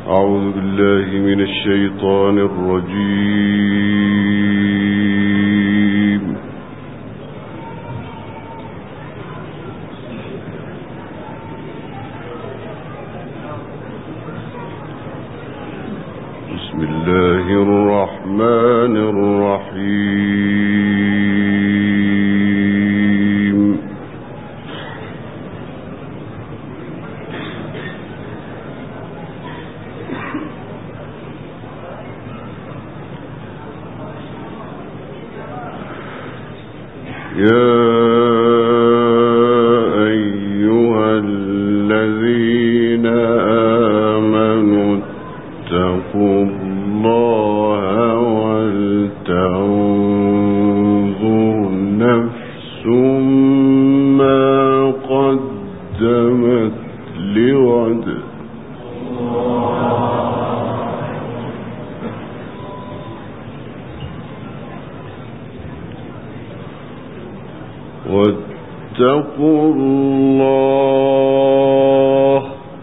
أعوذ بالله من الشيطان الرجيم. بسم الله الرحمن الرحيم. يا أيها الذين آمنوا اتقوا الله ولتنظر نفس ما قدمت لغد واتقوا الله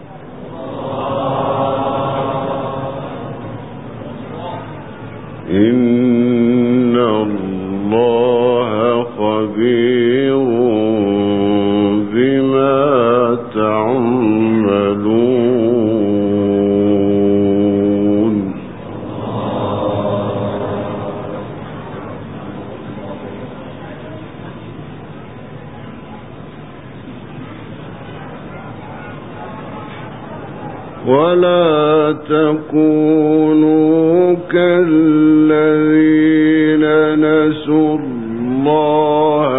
إن الله خبير بما تعملون. ولا تكونوا كالذين نسوا الله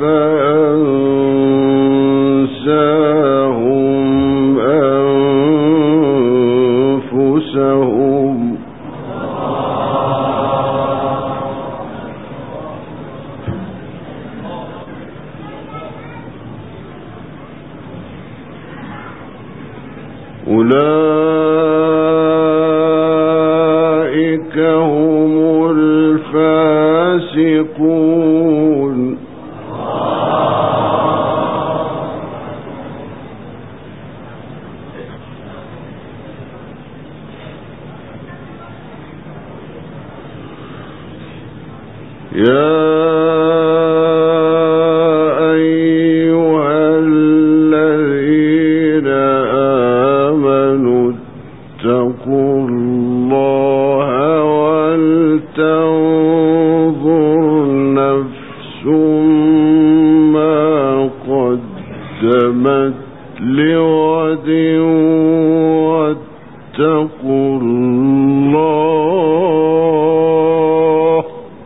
فأنساهم أنفسهم أولئك هم الفاسقون. يا أيها الذين آمنوا اتقوا الله ولتنظر نفس ما قدمت لغد واتقوا الله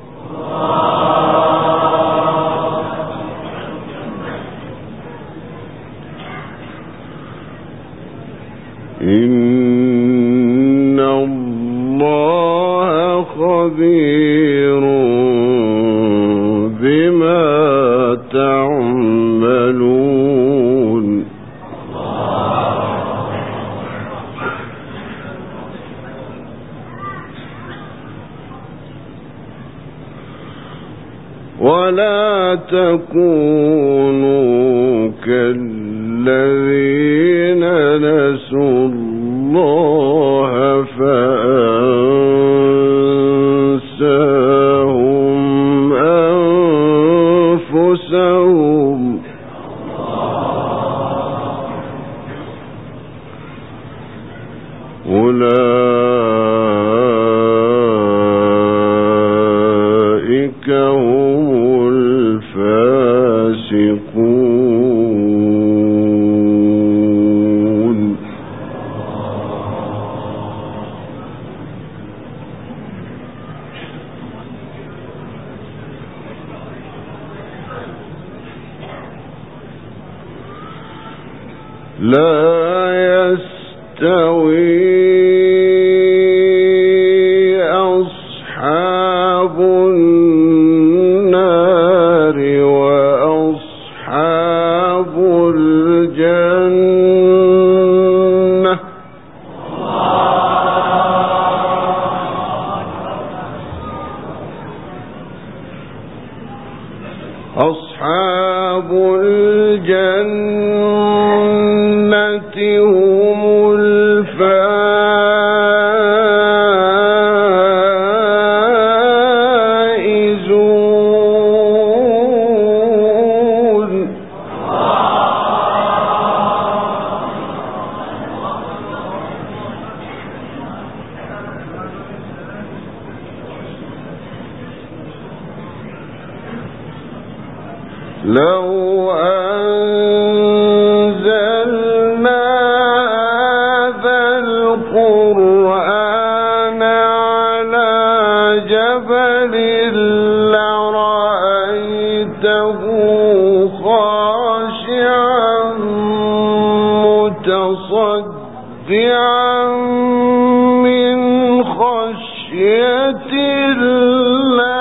إن الله خبير بما تعملون. ولا تكونوا كالذين نسوا الله فأنساهم أنفسهم أولئك هم الفاسقون. لا يستوي أصحاب النار وأصحاب الجنة أصحاب الجنة هم الفائزون. لو أنزلنا هذا القرآن على جبل لرأيته خاشعا متصدعا من خشية الله.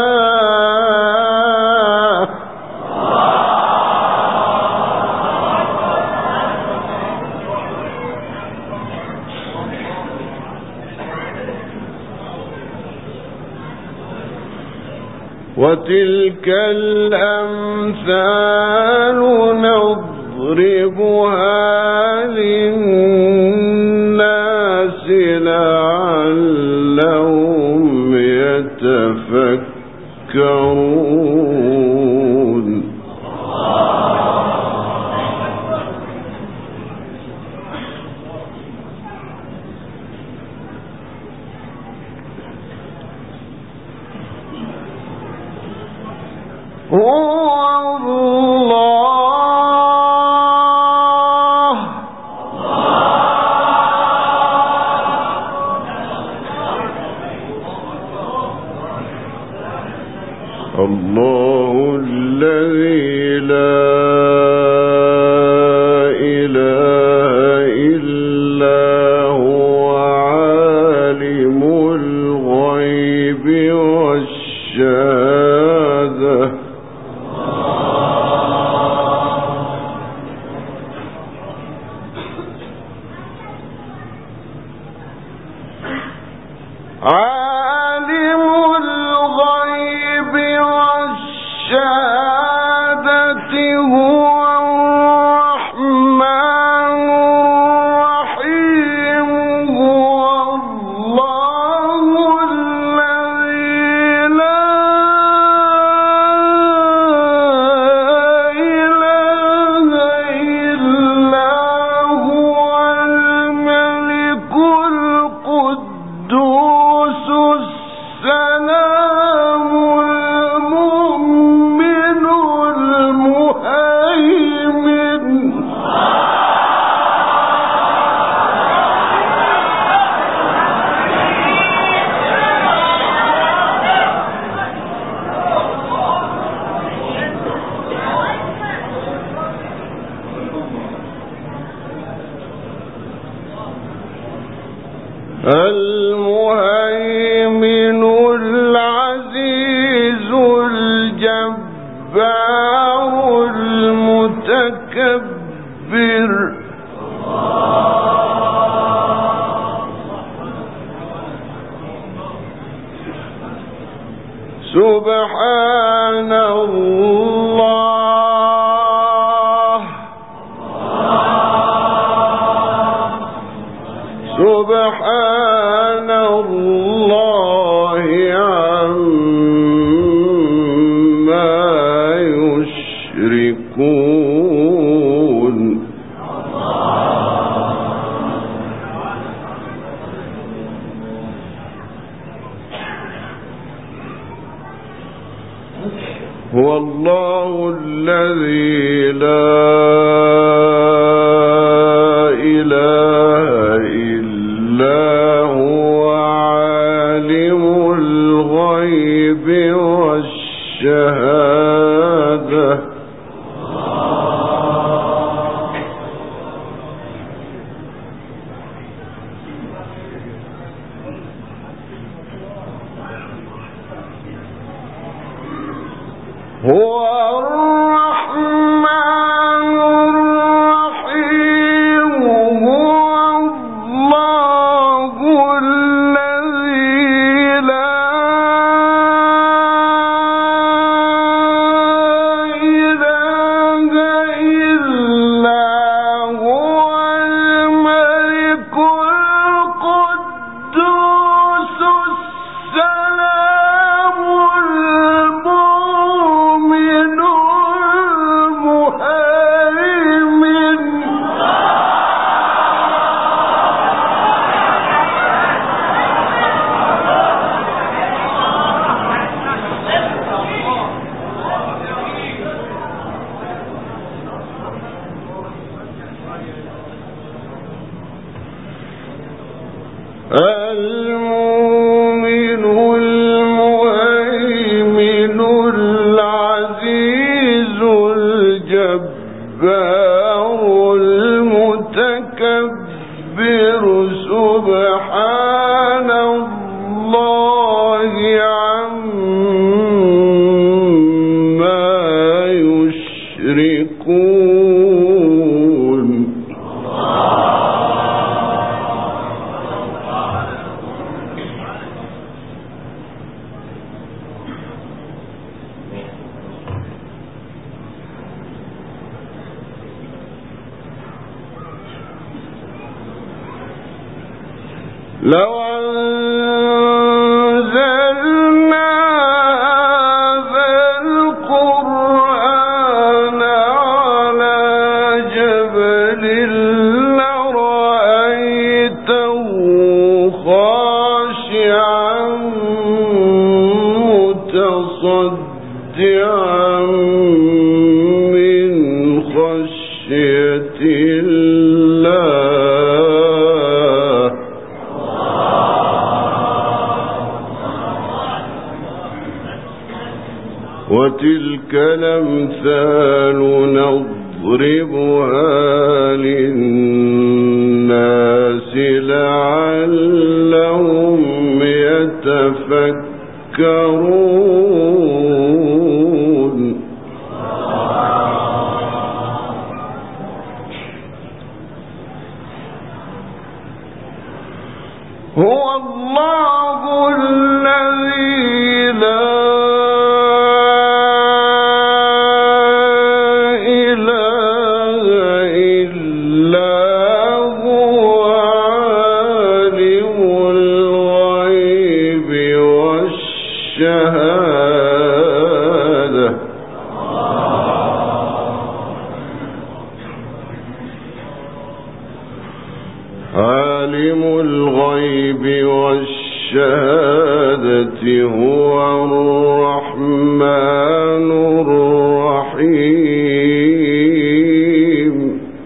وتلك الأمثال نضربها للناس لعلهم يتفكرون. الله الذي لا إله إلا هو عالم الغيب والشهادة. المهيمن العزيز الجبار المتكبر. سبحان الله سبحان الله عما يشركون. هو الله الذي لا إله إلا هو عالم الغيب والشهادة. هو الرحمن المؤمن المهيمن العزيز الجبار المتكبر سبحان الله عما يشركون. لو أنزلنا هذا القرآن على جبل لرأيته خاشعا متصدعا من خشية الله. وتلك الأمثال نضربها للناس لعلهم يتفكرون. هو الله الذي لا عالم الغيب والشهادة هو الرحمن الرحيم.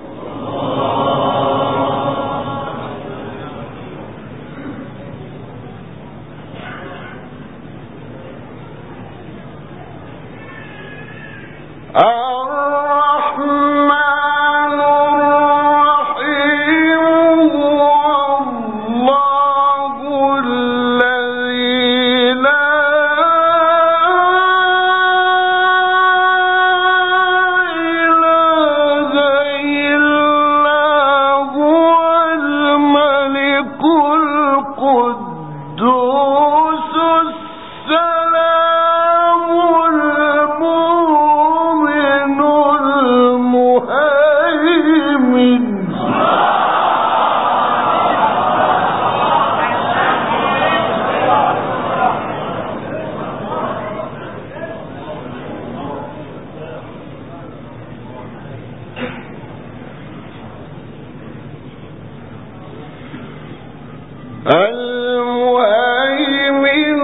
المهيمن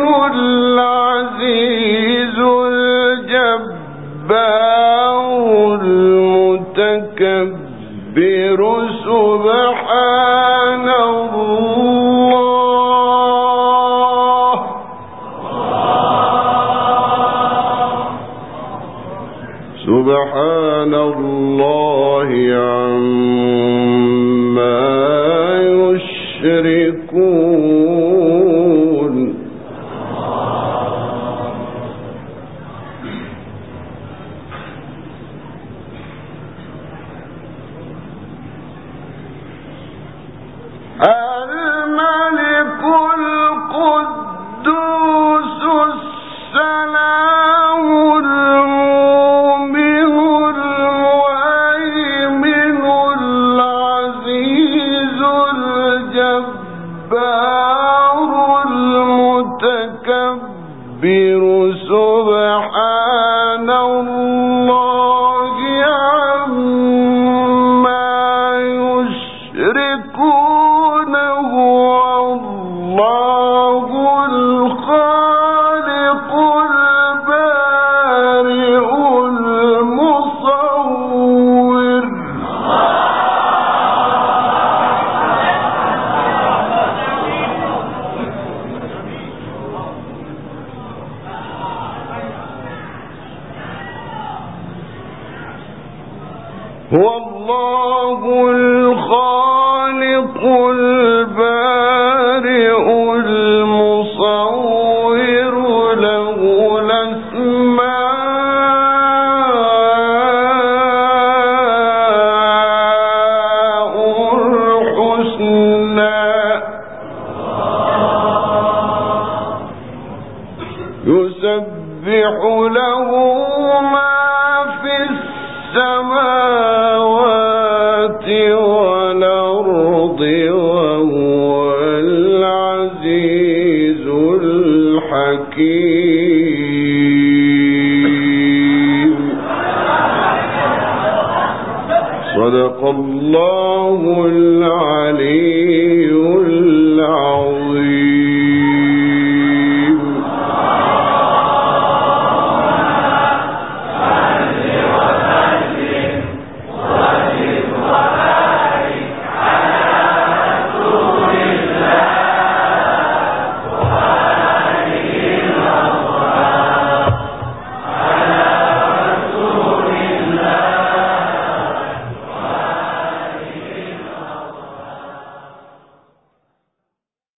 العزيز الجبار المتكبر سبحان الله. سبحان الله عما يشركون. الملك القدوس السلام المؤمن المهيمن العزيز الجبار المتكبر سبحان الله عما يشركون. هو الله الخالق البارئ المصور. الله العلي العظيم.